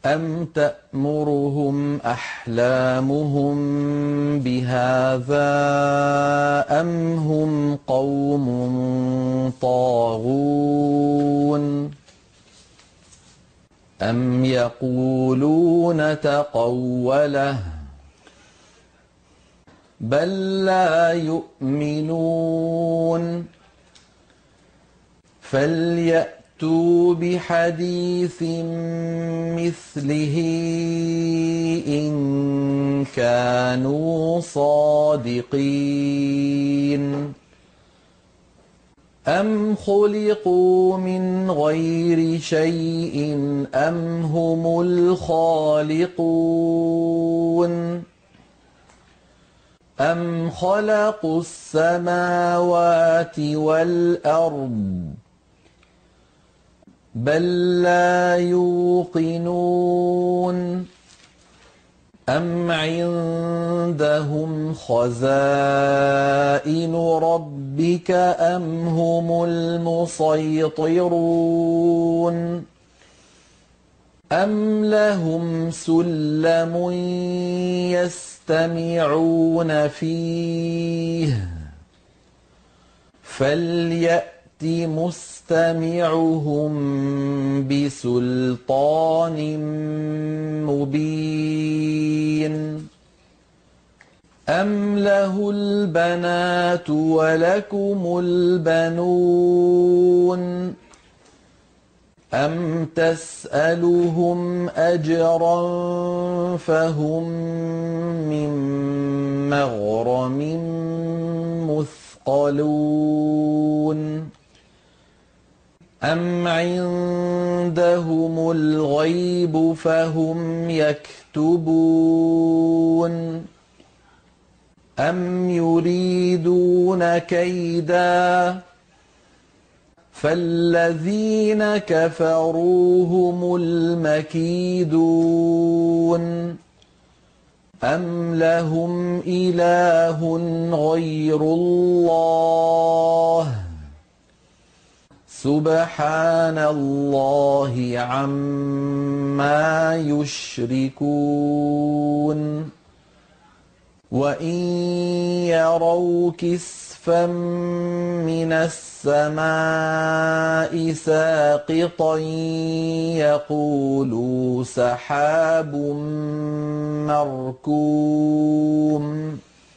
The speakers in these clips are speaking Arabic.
أَمْ تَأْمُرُهُمْ أَحْلَامُهُم بِهَٰذَا أَمْ هُمْ قَوْمٌ طَاغُونَ أَمْ يَقُولُونَ تَقَوَّلَهُ بَل لَّا يُؤْمِنُونَ فَلْيَأْتُوا بِحَدِيثٍ مِّثْلِهِ إِن كَانُوا صَادِقِينَ أَمْ خُلِقُوا مِنْ غَيْرِ شَيْءٍ أَمْ هُمُ الْخَالِقُونَ أَمْ خَلَقُوا السَّمَاوَاتِ وَالْأَرْضَ بَل لَّا يُوقِنُونَ أَمْ عِندَهُمْ خَزَائِنُ رَبِّكَ أَمْ هُمُ الْمُصَيْطِرُونَ أَمْ لَهُمْ سُلَّمٌ يَسْتَمِعُونَ فِيهِ فَلْيَأْتِ مُسْتَمِعُهُم بِسُلْطَانٍ مُّبِينٍ أَمْ لَهُ الْبَنَاتُ وَلَكُمُ الْبَنُونَ أَمْ تَسْأَلُهُمْ أَجْرًا فَهُم مِّن مَّغْرَمٍ مُّثْقَلُونَ أَمْ عِندَهُمُ الْغَيْبُ فَهُمْ يَكْتُبُونَ أَمْ يُرِيدُونَ كَيْدًا فَالَّذِينَ كَفَرُوا هُمُ الْمَكِيدُونَ أَمْ لَهُمْ إِلَٰهٌ غَيْرُ اللَّهِ سُبْحَانَ اللَّهِ عَمَّا يُشْرِكُونَ وَإِن يَرَوْا كِسْفًا مِّنَ السَّمَاءِ سَاقِطًا يَقُولُوا سَحَابٌ مَّرْكُومٌ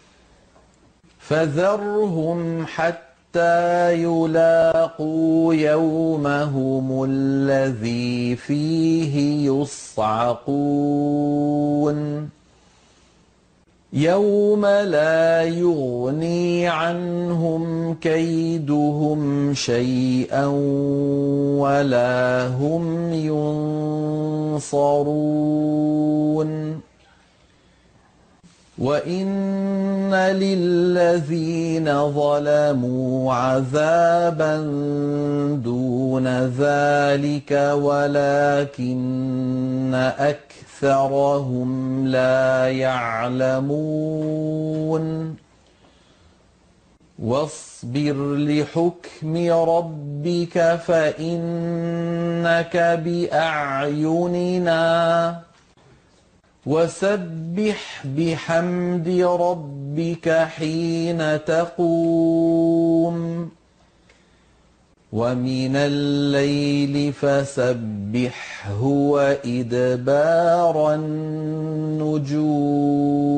فَذَرْهُمْ حَتَّىٰ يُلَاقُوا يَوْمَهُمُ الَّذِي فِيهِ يُصْعَقُونَ يَوْمَ لَا يُغْنِي عَنْهُمْ كَيْدُهُمْ شَيْئًا وَلَا هُمْ يُنصَرُونَ وَإِنَّ لِلَّذِينَ ظَلَمُوا عَذَابًا دُونَ ذَٰلِكَ وَلَٰكِنَّ أَكْثَرَهُمْ لَا يَعْلَمُونَ وَاصْبِرْ لِحُكْمِ رَبِّكَ فَإِنَّكَ بِأَعْيُنِنَا وَسَبِّحْ بِحَمْدِ رَبِّكَ حِينَ تَقُومُ وَمِنَ اللَّيْلِ فَسَبِّحْهُ وَإِدْبَارَ النُّجُومِ